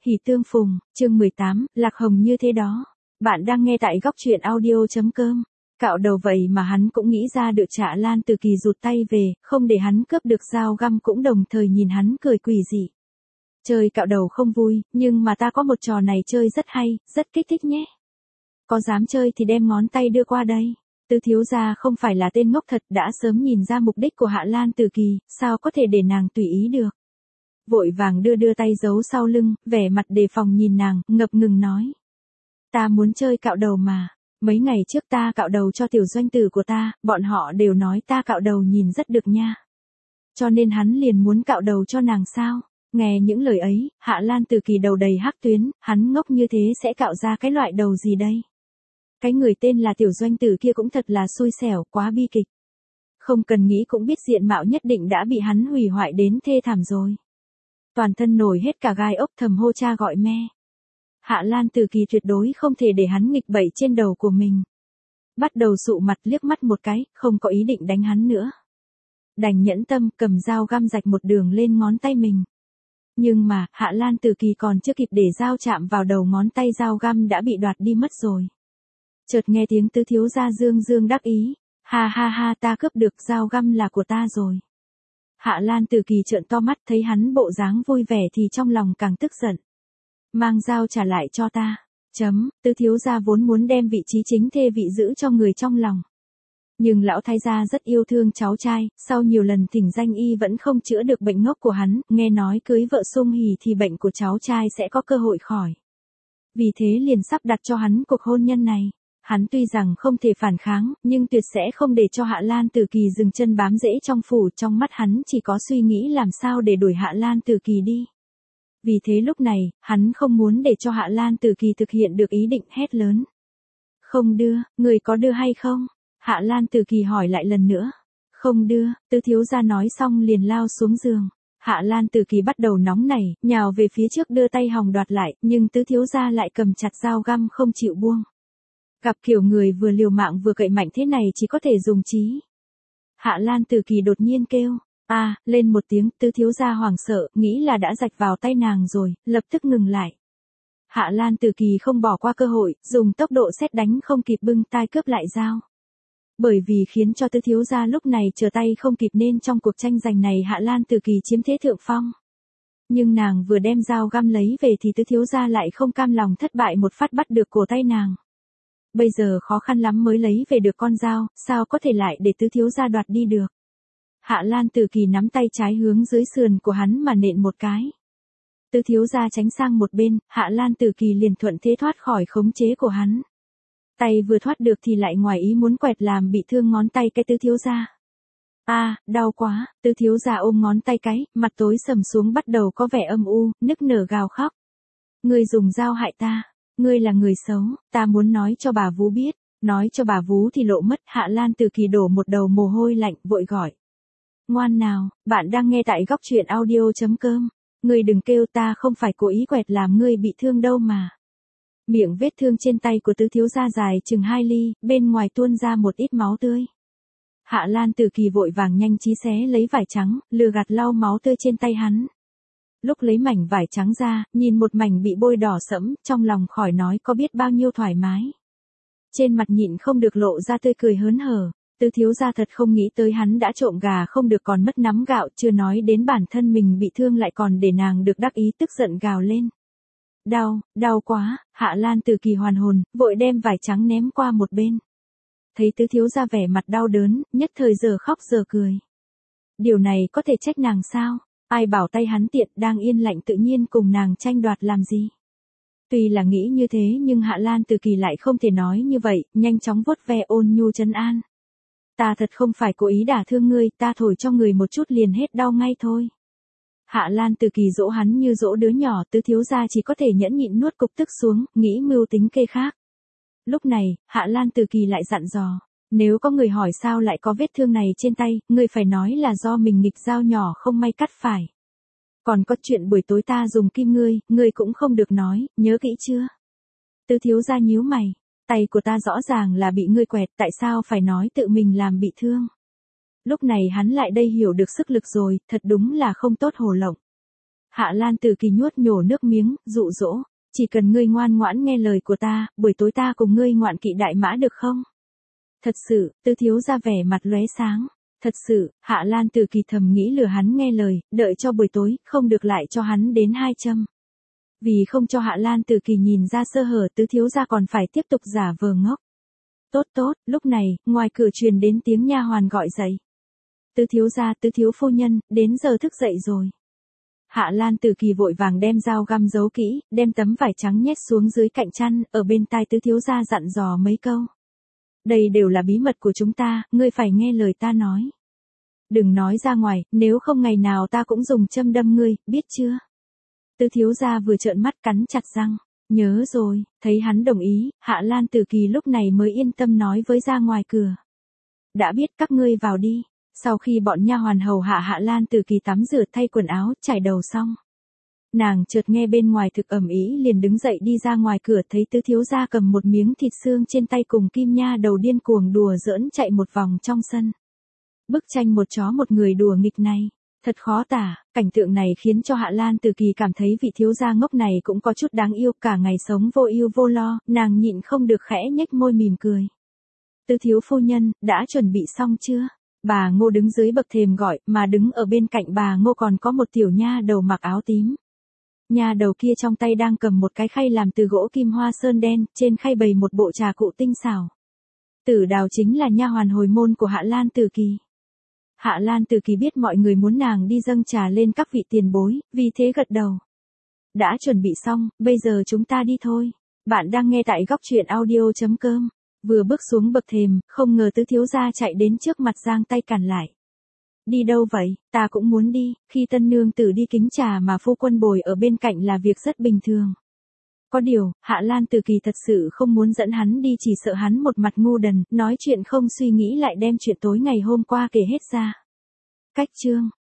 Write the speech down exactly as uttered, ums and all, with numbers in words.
Hỉ tương phùng, chương mười tám, lạc hồng như thế đó. Bạn đang nghe tại góc truyện audio.com. Cạo đầu vậy mà hắn cũng nghĩ ra được Hạ Lan Từ Kỳ rụt tay về, không để hắn cướp được dao găm, cũng đồng thời nhìn hắn cười quỷ dị. Chơi cạo đầu không vui, nhưng mà ta có một trò này chơi rất hay, rất kích thích nhé. Có dám chơi thì đem ngón tay đưa qua đây. Tứ thiếu gia không phải là tên ngốc thật, đã sớm nhìn ra mục đích của Hạ Lan Từ Kỳ, sao có thể để nàng tùy ý được. Vội vàng đưa đưa tay giấu sau lưng, vẻ mặt đề phòng nhìn nàng, ngập ngừng nói. Ta muốn chơi cạo đầu mà, mấy ngày trước ta cạo đầu cho tiểu doanh tử của ta, bọn họ đều nói ta cạo đầu nhìn rất được nha. Cho nên hắn liền muốn cạo đầu cho nàng sao? Nghe những lời ấy, Hạ Lan Từ Kỳ đầu đầy hắc tuyến, hắn ngốc như thế sẽ cạo ra cái loại đầu gì đây? Cái người tên là tiểu doanh tử kia cũng thật là xui xẻo, quá bi kịch. Không cần nghĩ cũng biết diện mạo nhất định đã bị hắn hủy hoại đến thê thảm rồi. Toàn thân nổi hết cả gai ốc, thầm hô cha gọi me. Hạ Lan Từ Kỳ tuyệt đối không thể để hắn nghịch bậy trên đầu của mình. Bắt đầu sụ mặt liếc mắt một cái, không có ý định đánh hắn nữa. Đành nhẫn tâm cầm dao găm rạch một đường lên ngón tay mình. Nhưng mà, Hạ Lan Từ Kỳ còn chưa kịp để dao chạm vào đầu ngón tay, dao găm đã bị đoạt đi mất rồi. Chợt nghe tiếng tứ thiếu gia dương dương đắc ý. Ha ha ha, ta cướp được dao găm là của ta rồi. Hạ Lan Từ Kỳ trợn to mắt, thấy hắn bộ dáng vui vẻ thì trong lòng càng tức giận. Mang dao trả lại cho ta. Chấm, tứ thiếu gia vốn muốn đem vị trí chính thê vị giữ cho người trong lòng. Nhưng lão thái gia rất yêu thương cháu trai, sau nhiều lần thỉnh danh y vẫn không chữa được bệnh ngốc của hắn, nghe nói cưới vợ sung hỉ thì bệnh của cháu trai sẽ có cơ hội khỏi. Vì thế liền sắp đặt cho hắn cuộc hôn nhân này. Hắn tuy rằng không thể phản kháng, nhưng tuyệt sẽ không để cho Hạ Lan Từ Kỳ dừng chân bám rễ trong phủ, trong mắt hắn chỉ có suy nghĩ làm sao để đuổi Hạ Lan Từ Kỳ đi. Vì thế lúc này, hắn không muốn để cho Hạ Lan Từ Kỳ thực hiện được ý định, hét lớn. Không đưa, người có đưa hay không? Hạ Lan Từ Kỳ hỏi lại lần nữa. Không đưa, tứ thiếu gia nói xong liền lao xuống giường. Hạ Lan Từ Kỳ bắt đầu nóng nảy, nhào về phía trước đưa tay hòng đoạt lại, nhưng tứ thiếu gia lại cầm chặt dao găm không chịu buông. Gặp kiểu người vừa liều mạng vừa cậy mạnh thế này chỉ có thể dùng trí. Hạ Lan Từ Kỳ đột nhiên kêu, a, à, lên một tiếng, tứ thiếu gia hoảng sợ, nghĩ là đã rạch vào tay nàng rồi, lập tức ngừng lại. Hạ Lan Từ Kỳ không bỏ qua cơ hội, dùng tốc độ sét đánh không kịp bưng tai cướp lại dao. Bởi vì khiến cho tứ thiếu gia lúc này trở tay không kịp nên trong cuộc tranh giành này Hạ Lan Từ Kỳ chiếm thế thượng phong. Nhưng nàng vừa đem dao găm lấy về thì tứ thiếu gia lại không cam lòng thất bại, một phát bắt được cổ tay nàng. Bây giờ khó khăn lắm mới lấy về được con dao, sao có thể lại để tứ thiếu gia đoạt đi được. Hạ Lan Từ Kỳ nắm tay trái hướng dưới sườn của hắn mà nện một cái. Tứ thiếu gia tránh sang một bên, Hạ Lan Từ Kỳ liền thuận thế thoát khỏi khống chế của hắn. Tay vừa thoát được thì lại ngoài ý muốn quẹt làm bị thương ngón tay cái tứ thiếu gia. A, à, đau quá, tứ thiếu gia ôm ngón tay cái, mặt tối sầm xuống bắt đầu có vẻ âm u, nức nở gào khóc. Ngươi dùng dao hại ta. Ngươi là người xấu, ta muốn nói cho bà Vú biết, nói cho bà Vú thì lộ mất. Hạ Lan Từ Kỳ đổ một đầu mồ hôi lạnh, vội gọi. Ngoan nào, bạn đang nghe tại góc truyện audio.com, ngươi đừng kêu, ta không phải cố ý quẹt làm ngươi bị thương đâu mà. Miệng vết thương trên tay của tứ thiếu gia dài chừng hai ly, bên ngoài tuôn ra một ít máu tươi. Hạ Lan Từ Kỳ vội vàng nhanh trí xé lấy vải trắng, lừa gạt lau máu tươi trên tay hắn. Lúc lấy mảnh vải trắng ra, nhìn một mảnh bị bôi đỏ sẫm, trong lòng khỏi nói có biết bao nhiêu thoải mái. Trên mặt nhịn không được lộ ra tươi cười hớn hở, tứ thiếu gia thật không nghĩ tới hắn đã trộm gà không được còn mất nắm gạo, chưa nói đến bản thân mình bị thương lại còn để nàng được đắc ý, tức giận gào lên. Đau, đau quá, Hạ Lan Từ Kỳ hoàn hồn, vội đem vải trắng ném qua một bên. Thấy tứ thiếu gia vẻ mặt đau đớn, nhất thời giờ khóc giờ cười. Điều này có thể trách nàng sao? Ai bảo tay hắn tiện, đang yên lạnh tự nhiên cùng nàng tranh đoạt làm gì. Tuy là nghĩ như thế nhưng Hạ Lan Từ Kỳ lại không thể nói như vậy, nhanh chóng vuốt ve ôn nhu trấn an. Ta thật không phải cố ý đả thương ngươi, ta thổi cho người một chút liền hết đau ngay thôi. Hạ Lan Từ Kỳ dỗ hắn như dỗ đứa nhỏ, tứ thiếu gia chỉ có thể nhẫn nhịn nuốt cục tức xuống, nghĩ mưu tính kê khác. Lúc này, Hạ Lan Từ Kỳ lại dặn dò. Nếu có người hỏi sao lại có vết thương này trên tay, ngươi phải nói là do mình nghịch dao nhỏ không may cắt phải. Còn có chuyện buổi tối ta dùng kim ngươi, ngươi cũng không được nói, nhớ kỹ chưa? Tứ thiếu gia nhíu mày, tay của ta rõ ràng là bị ngươi quẹt, tại sao phải nói tự mình làm bị thương? Lúc này hắn lại đây hiểu được sức lực rồi, thật đúng là không tốt hồ lộng. Hạ Lan Tử Kỳ nhuốt nhổ nước miếng, dụ dỗ, chỉ cần ngươi ngoan ngoãn nghe lời của ta, buổi tối ta cùng ngươi ngoạn kỵ đại mã được không? Thật sự, Tứ thiếu gia vẻ mặt lóe sáng. Thật sự, Hạ Lan Tử Kỳ thầm nghĩ lừa hắn nghe lời, đợi cho buổi tối, không được lại cho hắn đến hai châm. Vì không cho Hạ Lan Tử Kỳ nhìn ra sơ hở, Tứ thiếu gia còn phải tiếp tục giả vờ ngốc. Tốt tốt, lúc này, ngoài cửa truyền đến tiếng nha hoàn gọi dậy. Tứ thiếu gia, Tứ thiếu phu nhân, đến giờ thức dậy rồi. Hạ Lan Tử Kỳ vội vàng đem dao găm giấu kỹ, đem tấm vải trắng nhét xuống dưới cạnh chăn, ở bên tai Tứ thiếu gia dặn dò mấy câu. Đây đều là bí mật của chúng ta, ngươi phải nghe lời ta nói. Đừng nói ra ngoài, nếu không ngày nào ta cũng dùng châm đâm ngươi, biết chưa? Tứ thiếu gia vừa trợn mắt cắn chặt răng. Nhớ rồi, thấy hắn đồng ý, Hạ Lan Tử Kỳ lúc này mới yên tâm nói với ra ngoài cửa. Đã biết, các ngươi vào đi. Sau khi bọn nha hoàn hầu hạ Hạ Lan Tử Kỳ tắm rửa thay quần áo, trải đầu xong. Nàng chợt nghe bên ngoài thực ầm ĩ liền đứng dậy đi ra ngoài cửa, thấy Tứ thiếu gia cầm một miếng thịt xương trên tay cùng Kim Nha Đầu điên cuồng đùa giỡn chạy một vòng trong sân. Bức tranh một chó một người đùa nghịch này, thật khó tả, cảnh tượng này khiến cho Hạ Lan Tử Kỳ cảm thấy vị thiếu gia ngốc này cũng có chút đáng yêu, cả ngày sống vô ưu vô lo, nàng nhịn không được khẽ nhếch môi mỉm cười. Tứ thiếu phu nhân, đã chuẩn bị xong chưa? Bà Ngô đứng dưới bậc thềm gọi, mà đứng ở bên cạnh bà Ngô còn có một tiểu nha đầu mặc áo tím. Nha đầu kia trong tay đang cầm một cái khay làm từ gỗ kim hoa sơn đen, trên khay bày một bộ trà cụ tinh xảo. Tử Đào chính là nha hoàn hồi môn của Hạ Lan Tử Kỳ. Hạ Lan Tử Kỳ biết mọi người muốn nàng đi dâng trà lên các vị tiền bối, vì thế gật đầu. Đã chuẩn bị xong, bây giờ chúng ta đi thôi. Bạn đang nghe tại góc truyện audio chấm com. Vừa bước xuống bậc thềm, không ngờ Tứ thiếu gia chạy đến trước mặt giang tay cản lại. Đi đâu vậy? Ta cũng muốn đi, khi tân nương tử đi kính trà mà phu quân bồi ở bên cạnh là việc rất bình thường. Có điều, Hạ Lan Tử Kỳ thật sự không muốn dẫn hắn đi, chỉ sợ hắn một mặt ngu đần, nói chuyện không suy nghĩ lại đem chuyện tối ngày hôm qua kể hết ra. Cách chương